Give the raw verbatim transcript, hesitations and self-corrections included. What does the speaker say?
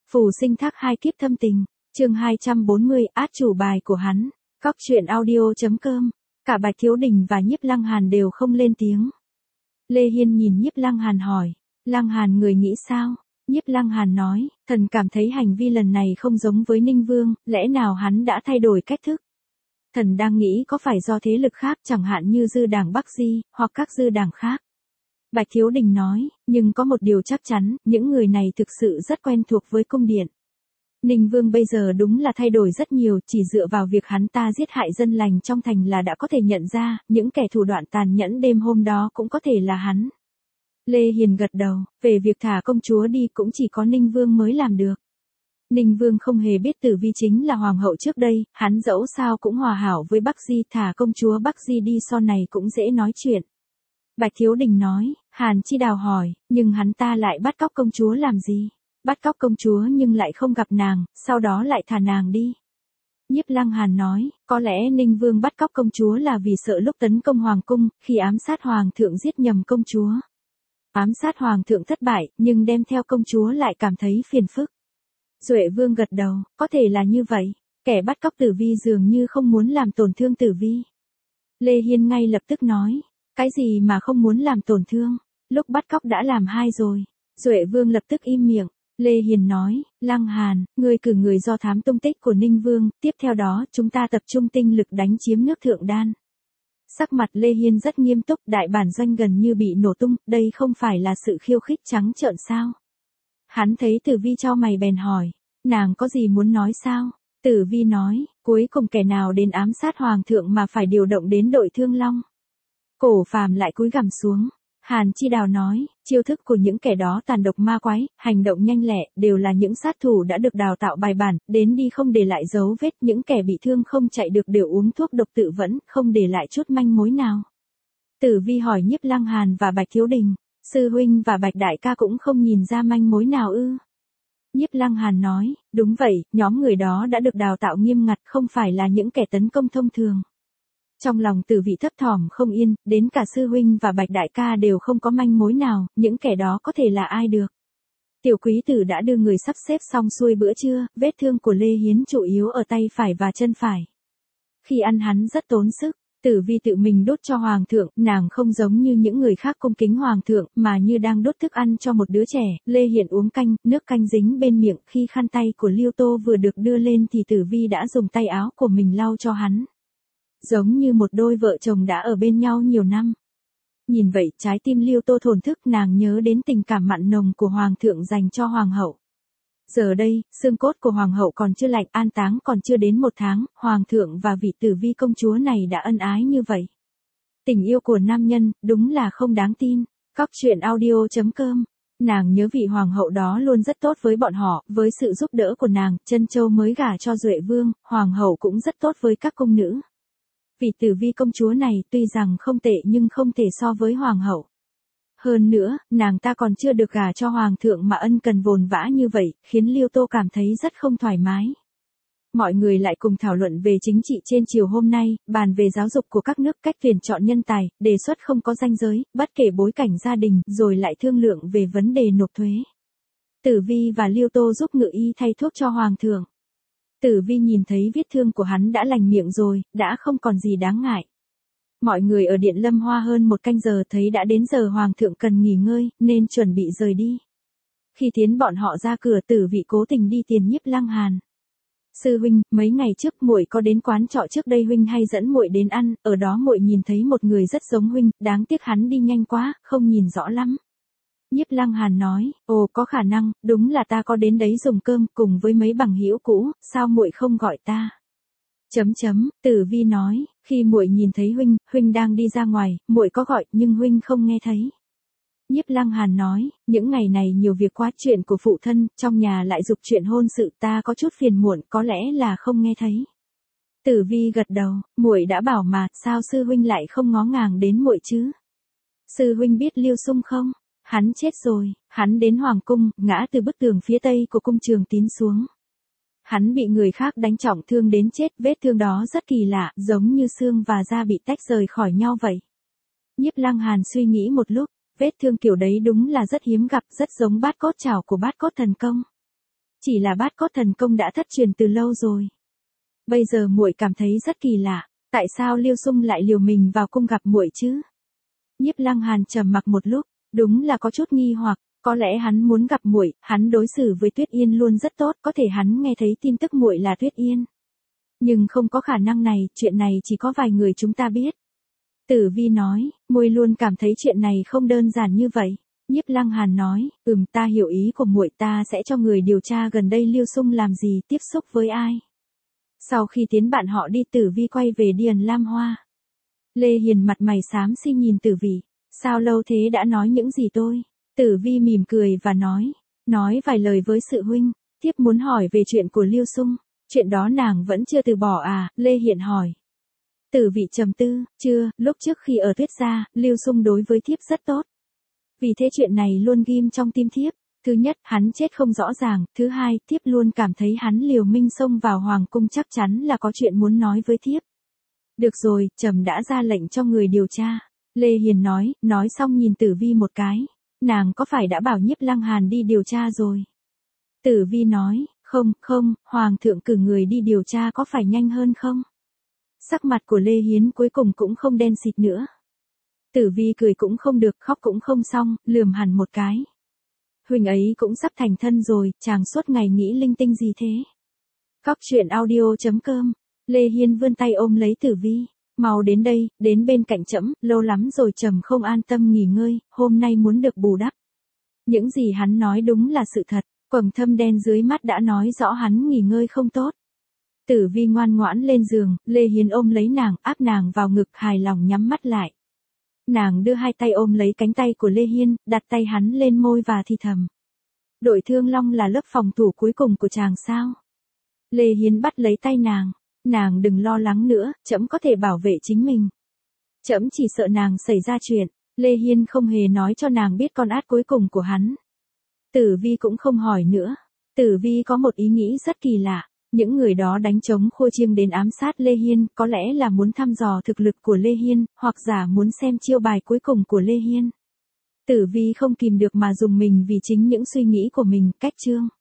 Phù sinh thác hai kiếp thâm tình, chương hai trăm bốn mươi, át chủ bài của hắn. Cóc truyện audio.com. Cả Bạch Thiếu Đình và Nhiếp Lăng Hàn đều không lên tiếng. Lê Hiên nhìn Nhiếp Lăng Hàn hỏi, Lăng Hàn người nghĩ sao? Nhiếp Lăng Hàn nói, thần cảm thấy hành vi lần này không giống với Ninh Vương, lẽ nào hắn đã thay đổi cách thức? Thần đang nghĩ có phải do thế lực khác chẳng hạn như dư đảng Bắc Di, hoặc các dư đảng khác. Bạch Thiếu Đình nói, nhưng có một điều chắc chắn, những người này thực sự rất quen thuộc với cung điện. Ninh Vương bây giờ đúng là thay đổi rất nhiều, chỉ dựa vào việc hắn ta giết hại dân lành trong thành là đã có thể nhận ra, những kẻ thủ đoạn tàn nhẫn đêm hôm đó cũng có thể là hắn. Lê Hiền gật đầu, về việc thả công chúa đi cũng chỉ có Ninh Vương mới làm được. Ninh Vương không hề biết Tử Vi chính là hoàng hậu trước đây, hắn dẫu sao cũng hòa hảo với Bắc Di, thả công chúa Bắc Di đi sau này cũng dễ nói chuyện. Bạch Thiếu Đình nói, Hàn Chi Đào hỏi, nhưng hắn ta lại bắt cóc công chúa làm gì? Bắt cóc công chúa nhưng lại không gặp nàng, sau đó lại thả nàng đi. Nhiếp Lăng Hàn nói, có lẽ Ninh Vương bắt cóc công chúa là vì sợ lúc tấn công hoàng cung, khi ám sát hoàng thượng giết nhầm công chúa. Ám sát hoàng thượng thất bại, nhưng đem theo công chúa lại cảm thấy phiền phức. Duệ Vương gật đầu, có thể là như vậy, kẻ bắt cóc Tử Vi dường như không muốn làm tổn thương Tử Vi. Lê Hiên ngay lập tức nói, cái gì mà không muốn làm tổn thương, lúc bắt cóc đã làm hai rồi. Duệ Vương lập tức im miệng. Lê Hiền nói, Lăng Hàn, ngươi cử người do thám tung tích của Ninh Vương, tiếp theo đó chúng ta tập trung tinh lực đánh chiếm nước Thượng Đan. Sắc mặt Lê Hiên rất nghiêm túc, đại bản doanh gần như bị nổ tung, đây không phải là sự khiêu khích trắng trợn sao? Hắn thấy Tử Vi chau mày bèn hỏi, nàng có gì muốn nói sao? Tử Vi nói, cuối cùng kẻ nào đến ám sát hoàng thượng mà phải điều động đến đội Thương Long. Cổ Phàm lại cúi gằm xuống. Hàn Chi Đào nói, chiêu thức của những kẻ đó tàn độc ma quái, hành động nhanh lẹ, đều là những sát thủ đã được đào tạo bài bản, đến đi không để lại dấu vết, những kẻ bị thương không chạy được đều uống thuốc độc tự vẫn, không để lại chút manh mối nào. Tử Vi hỏi Nhiếp Lăng Hàn và Bạch Thiếu Đình, sư huynh và Bạch đại ca cũng không nhìn ra manh mối nào ư? Nhiếp Lăng Hàn nói, đúng vậy, nhóm người đó đã được đào tạo nghiêm ngặt, không phải là những kẻ tấn công thông thường. Trong lòng Tử Vi thấp thỏm không yên, đến cả sư huynh và Bạch đại ca đều không có manh mối nào, những kẻ đó có thể là ai được. Tiểu quý tử đã đưa người sắp xếp xong xuôi bữa trưa, vết thương của Lê Hiến chủ yếu ở tay phải và chân phải. Khi ăn hắn rất tốn sức, Tử Vi tự mình đốt cho hoàng thượng, nàng không giống như những người khác cung kính hoàng thượng, mà như đang đốt thức ăn cho một đứa trẻ. Lê Hiển uống canh, nước canh dính bên miệng, khi khăn tay của Liêu Tô vừa được đưa lên thì Tử Vi đã dùng tay áo của mình lau cho hắn. Giống như một đôi vợ chồng đã ở bên nhau nhiều năm. Nhìn vậy, trái tim Liêu Tô thổn thức, nàng nhớ đến tình cảm mặn nồng của hoàng thượng dành cho hoàng hậu. Giờ đây, xương cốt của hoàng hậu còn chưa lạnh, an táng còn chưa đến một tháng, hoàng thượng và vị Tử Vi công chúa này đã ân ái như vậy. Tình yêu của nam nhân, đúng là không đáng tin. Cóc truyện audio.com. Nàng nhớ vị hoàng hậu đó luôn rất tốt với bọn họ, với sự giúp đỡ của nàng, Trân Châu mới gả cho Duệ Vương, hoàng hậu cũng rất tốt với các cung nữ. Vị Tử Vi công chúa này tuy rằng không tệ nhưng không thể so với hoàng hậu. Hơn nữa, nàng ta còn chưa được gả cho hoàng thượng mà ân cần vồn vã như vậy, khiến Liêu Tô cảm thấy rất không thoải mái. Mọi người lại cùng thảo luận về chính trị trên chiều hôm nay, bàn về giáo dục của các nước, cách tuyển chọn nhân tài, đề xuất không có ranh giới, bất kể bối cảnh gia đình, rồi lại thương lượng về vấn đề nộp thuế. Tử Vi và Liêu Tô giúp ngự y thay thuốc cho hoàng thượng. Tử Vi nhìn thấy vết thương của hắn đã lành miệng rồi, đã không còn gì đáng ngại. Mọi người ở Điện Lâm Hoa hơn một canh giờ thấy đã đến giờ hoàng thượng cần nghỉ ngơi, nên chuẩn bị rời đi. Khi tiến bọn họ ra cửa, Tử Vi cố tình đi tiền Nhiếp Lăng Hàn. Sư huynh, mấy ngày trước muội có đến quán trọ trước đây huynh hay dẫn muội đến ăn, ở đó muội nhìn thấy một người rất giống huynh, đáng tiếc hắn đi nhanh quá, không nhìn rõ lắm. Nhiếp Lăng Hàn nói, ồ có khả năng, đúng là ta có đến đấy dùng cơm cùng với mấy bằng hữu cũ, sao muội không gọi ta? Chấm chấm, Tử Vi nói, khi muội nhìn thấy huynh, huynh đang đi ra ngoài, muội có gọi nhưng huynh không nghe thấy. Nhiếp Lăng Hàn nói, những ngày này nhiều việc quá, chuyện của phụ thân, trong nhà lại giục chuyện hôn sự, ta có chút phiền muộn, có lẽ là không nghe thấy. Tử Vi gật đầu, muội đã bảo mà, sao sư huynh lại không ngó ngàng đến muội chứ? Sư huynh biết Liêu Sung không? Hắn chết rồi, hắn đến hoàng cung, ngã từ bức tường phía tây của cung Trường Tín xuống. Hắn bị người khác đánh trọng thương đến chết, vết thương đó rất kỳ lạ, giống như xương và da bị tách rời khỏi nhau vậy. Nhiếp Lăng Hàn suy nghĩ một lúc, vết thương kiểu đấy đúng là rất hiếm gặp, rất giống bát cốt chảo của Bát Cốt Thần Công. Chỉ là bát cốt thần công đã thất truyền từ lâu rồi. Bây giờ muội cảm thấy rất kỳ lạ, tại sao Lưu Xung lại liều mình vào cung gặp muội chứ? Nhiếp Lăng Hàn trầm mặc một lúc, đúng là có chút nghi hoặc, có lẽ hắn muốn gặp muội, hắn đối xử với Tuyết Yên luôn rất tốt, có thể hắn nghe thấy tin tức muội là Tuyết Yên. Nhưng không có khả năng này, chuyện này chỉ có vài người chúng ta biết. Tử Vi nói, muội luôn cảm thấy chuyện này không đơn giản như vậy. Nhiếp Lăng Hàn nói, ừm, ta hiểu ý của muội, ta sẽ cho người điều tra gần đây Lưu Xung làm gì, tiếp xúc với ai. Sau khi tiến bạn họ đi, Tử Vi quay về Điền Lam Hoa. Lê Hiền mặt mày xám xi nhìn Tử Vi, sao lâu thế đã nói những gì tôi? Tử Vi mỉm cười và nói, nói vài lời với sự huynh, tiếp muốn hỏi về chuyện của Lưu Xung, chuyện đó nàng vẫn chưa từ bỏ à, Lê Hiền hỏi. Tử Vi trầm tư, chưa, lúc trước khi ở Tuyết gia, Lưu Xung đối với thiếp rất tốt. Vì thế chuyện này luôn ghim trong tim thiếp. Thứ nhất, hắn chết không rõ ràng. Thứ hai, thiếp luôn cảm thấy hắn liều minh xông vào hoàng cung chắc chắn là có chuyện muốn nói với thiếp. Được rồi, trẫm đã ra lệnh cho người điều tra. Lê Hiền nói, nói xong nhìn Tử Vi một cái. Nàng có phải đã bảo Nhiếp Lăng Hàn đi điều tra rồi? Tử Vi nói, không, không, hoàng thượng cử người đi điều tra có phải nhanh hơn không? Sắc mặt của Lê Hiến cuối cùng cũng không đen xịt nữa. Tử Vi cười cũng không được, khóc cũng không xong, lườm hẳn một cái. Huynh ấy cũng sắp thành thân rồi, chàng suốt ngày nghĩ linh tinh gì thế? Góc truyện audio chấm com. Lê Hiên vươn tay ôm lấy Tử Vi, mau đến đây, đến bên cạnh trẫm, lâu lắm rồi trẫm không an tâm nghỉ ngơi, hôm nay muốn được bù đắp. Những gì hắn nói đúng là sự thật, quầng thâm đen dưới mắt đã nói rõ hắn nghỉ ngơi không tốt. Tử Vi ngoan ngoãn lên giường, Lê Hiên ôm lấy nàng, áp nàng vào ngực, hài lòng nhắm mắt lại. Nàng đưa hai tay ôm lấy cánh tay của Lê Hiên, đặt tay hắn lên môi và thì thầm. Đội Thương Long là lớp phòng thủ cuối cùng của chàng sao? Lê Hiên bắt lấy tay nàng. Nàng đừng lo lắng nữa, trẫm có thể bảo vệ chính mình. Trẫm chỉ sợ nàng xảy ra chuyện. Lê Hiên không hề nói cho nàng biết con át cuối cùng của hắn. Tử Vi cũng không hỏi nữa. Tử Vi có một ý nghĩ rất kỳ lạ. Những người đó đánh trống khua chiêng đến ám sát Lê Hiên, có lẽ là muốn thăm dò thực lực của Lê Hiên, hoặc giả muốn xem chiêu bài cuối cùng của Lê Hiên. Tử Vi không kìm được mà dùng mình vì chính những suy nghĩ của mình, cách chương.